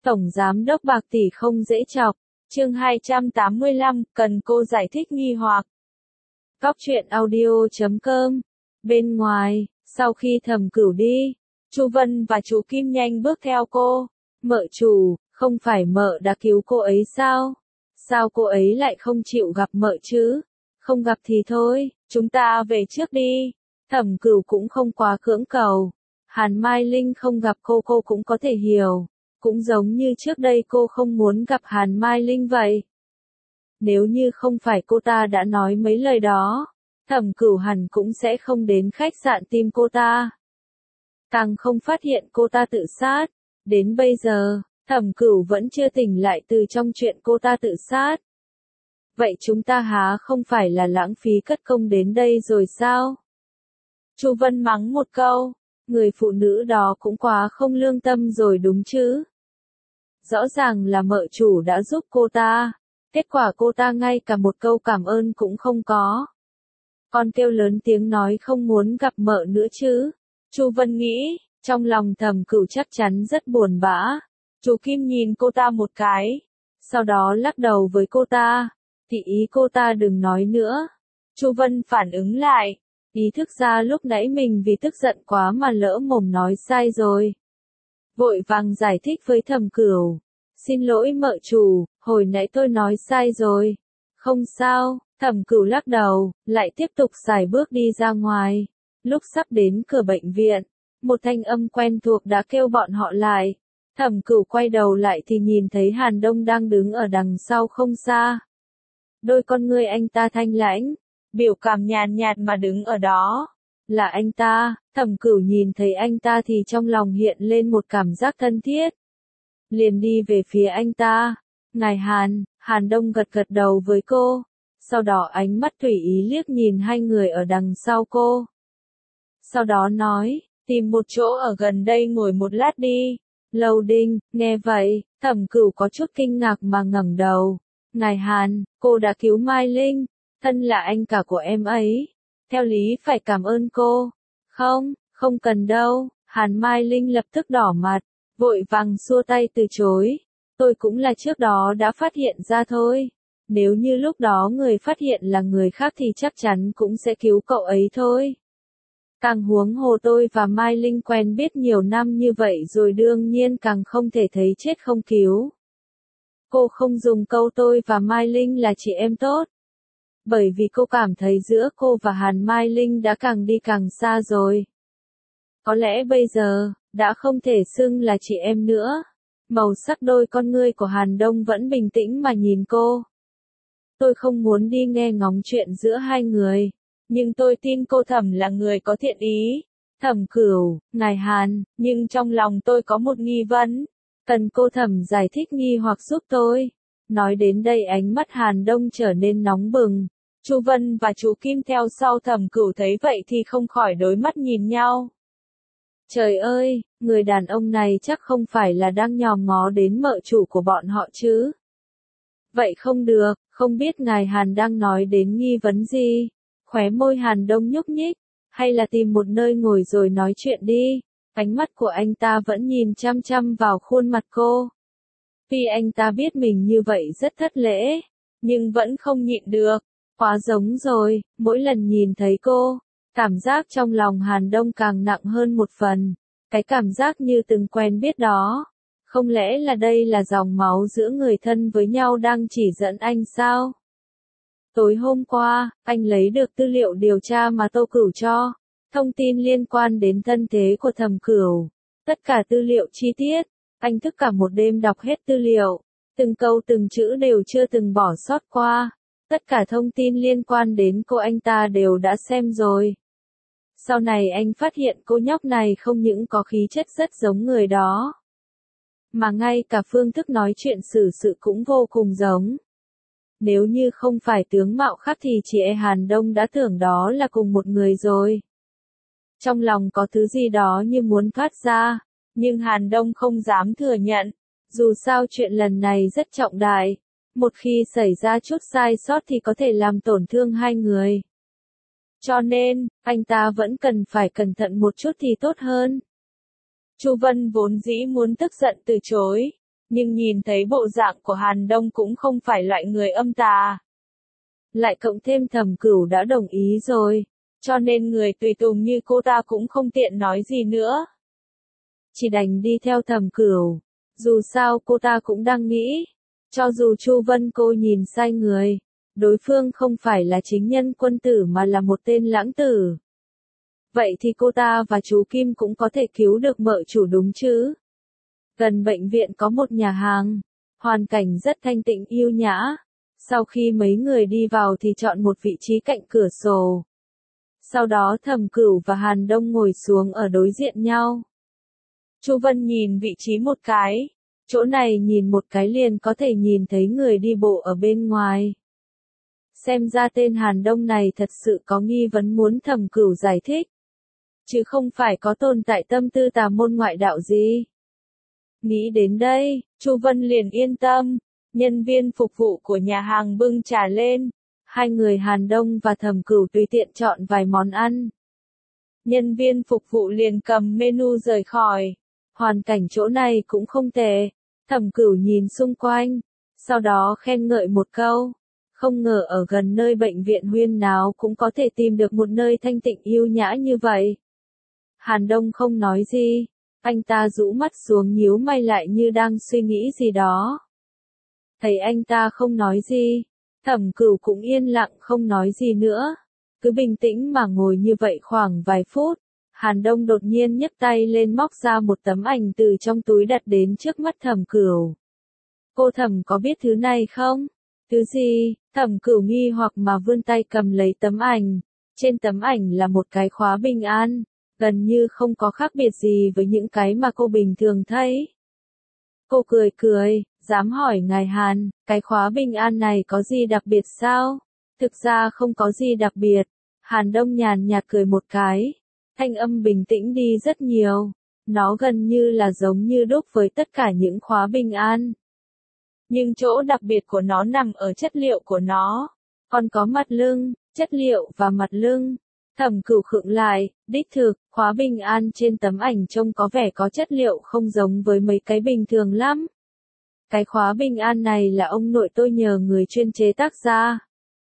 Tổng Giám đốc bạc tỷ không dễ chọc. Chương 285, cần cô giải thích nghi hoặc. Góc truyện audio.com. Bên ngoài, sau khi Thẩm Cửu đi, Chu Vân và chú Kim nhanh bước theo cô. Mợ chủ, không phải mợ đã cứu cô ấy sao? Sao cô ấy lại không chịu gặp mợ chứ? Không gặp thì thôi, chúng ta về trước đi. Thẩm Cửu cũng không quá cưỡng cầu. Hàn Mai Linh không gặp cô cũng có thể hiểu. Cũng giống như trước đây cô không muốn gặp Hàn Mai Linh vậy. Nếu như không phải cô ta đã nói mấy lời đó, Thẩm Cửu hẳn cũng sẽ không đến khách sạn tìm cô ta. Càng không phát hiện cô ta tự sát. Đến bây giờ, Thẩm Cửu vẫn chưa tỉnh lại từ trong chuyện cô ta tự sát. Vậy chúng ta há không phải là lãng phí cất công đến đây rồi sao? Chu Vân mắng một câu, người phụ nữ đó cũng quá không lương tâm rồi đúng chứ. Rõ ràng là mợ chủ đã giúp cô ta, kết quả cô ta ngay cả một câu cảm ơn cũng không có. Còn kêu lớn tiếng nói không muốn gặp mợ nữa chứ. Chu Vân nghĩ, trong lòng Thẩm Cửu chắc chắn rất buồn bã. Chú Kim nhìn cô ta một cái, sau đó lắc đầu với cô ta, thì ý cô ta đừng nói nữa. Chu Vân phản ứng lại, ý thức ra lúc nãy mình vì tức giận quá mà lỡ mồm nói sai rồi. Vội vàng giải thích với Thẩm Cửu, xin lỗi mợ chủ, hồi nãy tôi nói sai rồi. Không sao, Thẩm Cửu lắc đầu, lại tiếp tục xài bước đi ra ngoài. Lúc sắp đến cửa bệnh viện, một thanh âm quen thuộc đã kêu bọn họ lại. Thẩm Cửu quay đầu lại thì nhìn thấy Hàn Đông đang đứng ở đằng sau không xa. Đôi con ngươi anh ta thanh lãnh, biểu cảm nhàn nhạt mà đứng ở đó. Là anh ta. Thẩm Cửu nhìn thấy anh ta thì trong lòng hiện lên một cảm giác thân thiết. Liền đi về phía anh ta. Ngài Hàn. Hàn Đông gật gật đầu với cô. Sau đó ánh mắt tùy ý liếc nhìn hai người ở đằng sau cô. Sau đó nói, tìm một chỗ ở gần đây ngồi một lát đi. Lâu Đinh, nghe vậy, Thẩm Cửu có chút kinh ngạc mà ngẩng đầu. Ngài Hàn, cô đã cứu Mai Linh, thân là anh cả của em ấy. Theo lý phải cảm ơn cô. Không cần đâu. Hàn Mai Linh lập tức đỏ mặt, vội vàng xua tay từ chối. Tôi cũng là trước đó đã phát hiện ra thôi. Nếu như lúc đó người phát hiện là người khác thì chắc chắn cũng sẽ cứu cậu ấy thôi. Càng huống hồ tôi và Mai Linh quen biết nhiều năm như vậy rồi đương nhiên càng không thể thấy chết không cứu. Cô không dùng câu tôi và Mai Linh là chị em tốt. Bởi vì cô cảm thấy giữa cô và Hàn Mai Linh đã càng đi càng xa rồi. Có lẽ bây giờ, đã không thể xưng là chị em nữa. Màu sắc đôi con ngươi của Hàn Đông vẫn bình tĩnh mà nhìn cô. Tôi không muốn đi nghe ngóng chuyện giữa hai người. Nhưng tôi tin cô Thẩm là người có thiện ý. Thẩm Cửu, ngài Hàn, nhưng trong lòng tôi có một nghi vấn. Cần cô Thẩm giải thích nghi hoặc giúp tôi. Nói đến đây ánh mắt Hàn Đông trở nên nóng bừng. Chu Vân và chú Kim theo sau Thẩm Cửu thấy vậy thì không khỏi đối mắt nhìn nhau. Trời ơi, người đàn ông này chắc không phải là đang nhòm ngó đến mợ chủ của bọn họ chứ. Vậy không được, không biết ngài Hàn đang nói đến nghi vấn gì. Khóe môi Hàn Đông nhúc nhích, hay là tìm một nơi ngồi rồi nói chuyện đi. Ánh mắt của anh ta vẫn nhìn chăm chăm vào khuôn mặt cô. Tuy anh ta biết mình như vậy rất thất lễ, nhưng vẫn không nhịn được. Quá giống rồi, mỗi lần nhìn thấy cô, cảm giác trong lòng Hàn Đông càng nặng hơn một phần. Cái cảm giác như từng quen biết đó. Không lẽ là đây là dòng máu giữa người thân với nhau đang chỉ dẫn anh sao? Tối hôm qua, anh lấy được tư liệu điều tra mà Tô Cửu cho. Thông tin liên quan đến thân thế của Thẩm Cửu. Tất cả tư liệu chi tiết. Anh thức cả một đêm đọc hết tư liệu. Từng câu từng chữ đều chưa từng bỏ sót qua. Tất cả thông tin liên quan đến cô anh ta đều đã xem rồi. Sau này anh phát hiện cô nhóc này không những có khí chất rất giống người đó. Mà ngay cả phương thức nói chuyện xử sự cũng vô cùng giống. Nếu như không phải tướng mạo khác thì chị Hàn Đông đã tưởng đó là cùng một người rồi. Trong lòng có thứ gì đó như muốn thoát ra, nhưng Hàn Đông không dám thừa nhận. Dù sao chuyện lần này rất trọng đại. Một khi xảy ra chút sai sót thì có thể làm tổn thương hai người. Cho nên, anh ta vẫn cần phải cẩn thận một chút thì tốt hơn. Chu Vân vốn dĩ muốn tức giận từ chối, nhưng nhìn thấy bộ dạng của Hàn Đông cũng không phải loại người âm tà. Lại cộng thêm Thẩm Cửu đã đồng ý rồi, cho nên người tùy tùng như cô ta cũng không tiện nói gì nữa. Chỉ đành đi theo Thẩm Cửu, dù sao cô ta cũng đang nghĩ, cho dù Chu Vân cô nhìn sai người, đối phương không phải là chính nhân quân tử mà là một tên lãng tử. Vậy thì cô ta và chú Kim cũng có thể cứu được mợ chủ đúng chứ? Gần bệnh viện có một nhà hàng, hoàn cảnh rất thanh tịnh yêu nhã. Sau khi mấy người đi vào thì chọn một vị trí cạnh cửa sổ. Sau đó Thẩm Cửu và Hàn Đông ngồi xuống ở đối diện nhau. Chu Vân nhìn vị trí một cái, chỗ này nhìn một cái liền có thể nhìn thấy người đi bộ ở bên ngoài. Xem ra tên Hàn Đông này thật sự có nghi vấn muốn Thẩm Cửu giải thích, chứ không phải có tồn tại tâm tư tà môn ngoại đạo gì. Nghĩ đến đây, Chu Vân liền yên tâm, nhân viên phục vụ của nhà hàng bưng trà lên, hai người Hàn Đông và Thẩm Cửu tùy tiện chọn vài món ăn. Nhân viên phục vụ liền cầm menu rời khỏi, hoàn cảnh chỗ này cũng không tệ, Thẩm Cửu nhìn xung quanh, sau đó khen ngợi một câu, không ngờ ở gần nơi bệnh viện huyên náo cũng có thể tìm được một nơi thanh tịnh yêu nhã như vậy. Hàn Đông không nói gì, anh ta rũ mắt xuống nhíu mày lại như đang suy nghĩ gì đó. Thấy anh ta không nói gì, Thẩm Cửu cũng yên lặng không nói gì nữa, cứ bình tĩnh mà ngồi như vậy khoảng vài phút. Hàn Đông đột nhiên nhấc tay lên móc ra một tấm ảnh từ trong túi đặt đến trước mắt Thẩm Cửu. Cô Thẩm có biết thứ này không? Thứ gì? Thẩm Cửu nghi hoặc mà vươn tay cầm lấy tấm ảnh. Trên tấm ảnh là một cái khóa bình an, gần như không có khác biệt gì với những cái mà cô bình thường thấy. Cô cười cười, dám hỏi ngài Hàn, cái khóa bình an này có gì đặc biệt sao? Thực ra không có gì đặc biệt. Hàn Đông nhàn nhạt cười một cái. Thanh âm bình tĩnh đi rất nhiều, nó gần như là giống như đúc với tất cả những khóa bình an. Nhưng chỗ đặc biệt của nó nằm ở chất liệu của nó, còn có mặt lưng, chất liệu và mặt lưng. Thẩm Cửu khựng lại, đích thực, khóa bình an trên tấm ảnh trông có vẻ có chất liệu không giống với mấy cái bình thường lắm. Cái khóa bình an này là ông nội tôi nhờ người chuyên chế tác ra.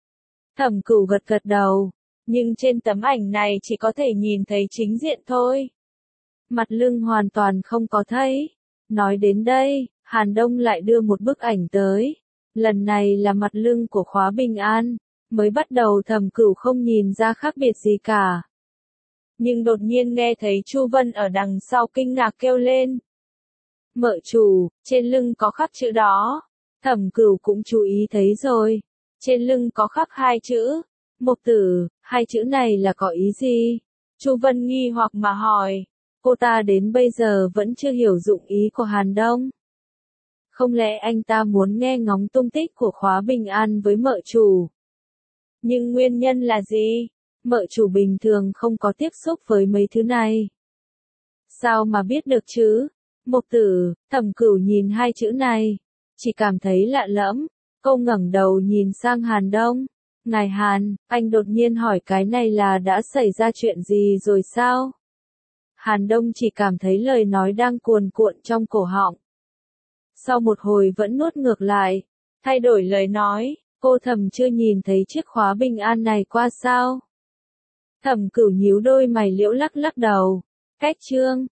Thẩm Cửu gật gật đầu. Nhưng trên tấm ảnh này chỉ có thể nhìn thấy chính diện thôi. Mặt lưng hoàn toàn không có thấy. Nói đến đây, Hàn Đông lại đưa một bức ảnh tới. Lần này là mặt lưng của khóa bình an. Mới bắt đầu Thẩm Cửu không nhìn ra khác biệt gì cả. Nhưng đột nhiên nghe thấy Chu Vân ở đằng sau kinh ngạc kêu lên. Mợ chủ, trên lưng có khắc chữ đó. Thẩm Cửu cũng chú ý thấy rồi. Trên lưng có khắc hai chữ. Mộc tử, hai chữ này là có ý gì? Chu Vân nghi hoặc mà hỏi. Cô ta đến bây giờ vẫn chưa hiểu dụng ý của Hàn Đông. Không lẽ anh ta muốn nghe ngóng tung tích của khóa bình an với mợ chủ? Nhưng nguyên nhân là gì? Mợ chủ bình thường không có tiếp xúc với mấy thứ này. Sao mà biết được chứ? Mộc tử, Thẩm Cửu nhìn hai chữ này, chỉ cảm thấy lạ lẫm. Cô ngẩng đầu nhìn sang Hàn Đông. Ngài Hàn, anh đột nhiên hỏi cái này là đã xảy ra chuyện gì rồi sao? Hàn Đông chỉ cảm thấy lời nói đang cuồn cuộn trong cổ họng. Sau một hồi vẫn nuốt ngược lại, thay đổi lời nói, cô Thẩm chưa nhìn thấy chiếc khóa bình an này qua sao? Thẩm Cửu nhíu đôi mày liễu lắc lắc đầu. Cách chương